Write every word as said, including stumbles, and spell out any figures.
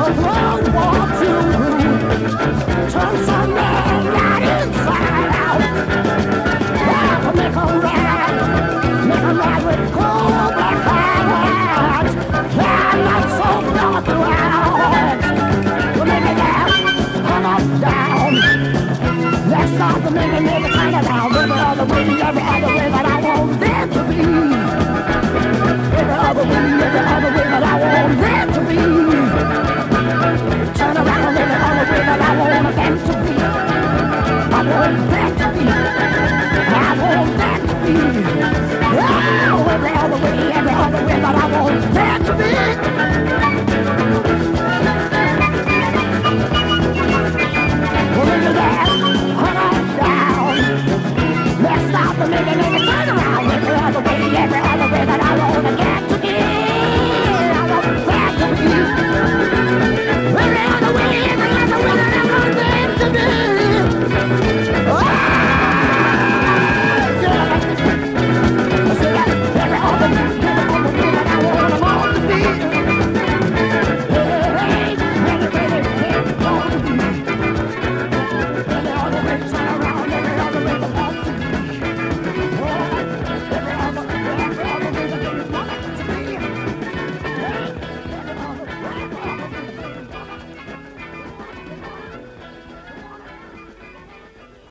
World War Two. Turn some man right inside out. Yeah, we'll make a ride, make a ride with cold black hearts. Yeah, not so dark throughout. We'll make it down, come up down. Let's start the make it, make it, turn it down. Live it all the way you ever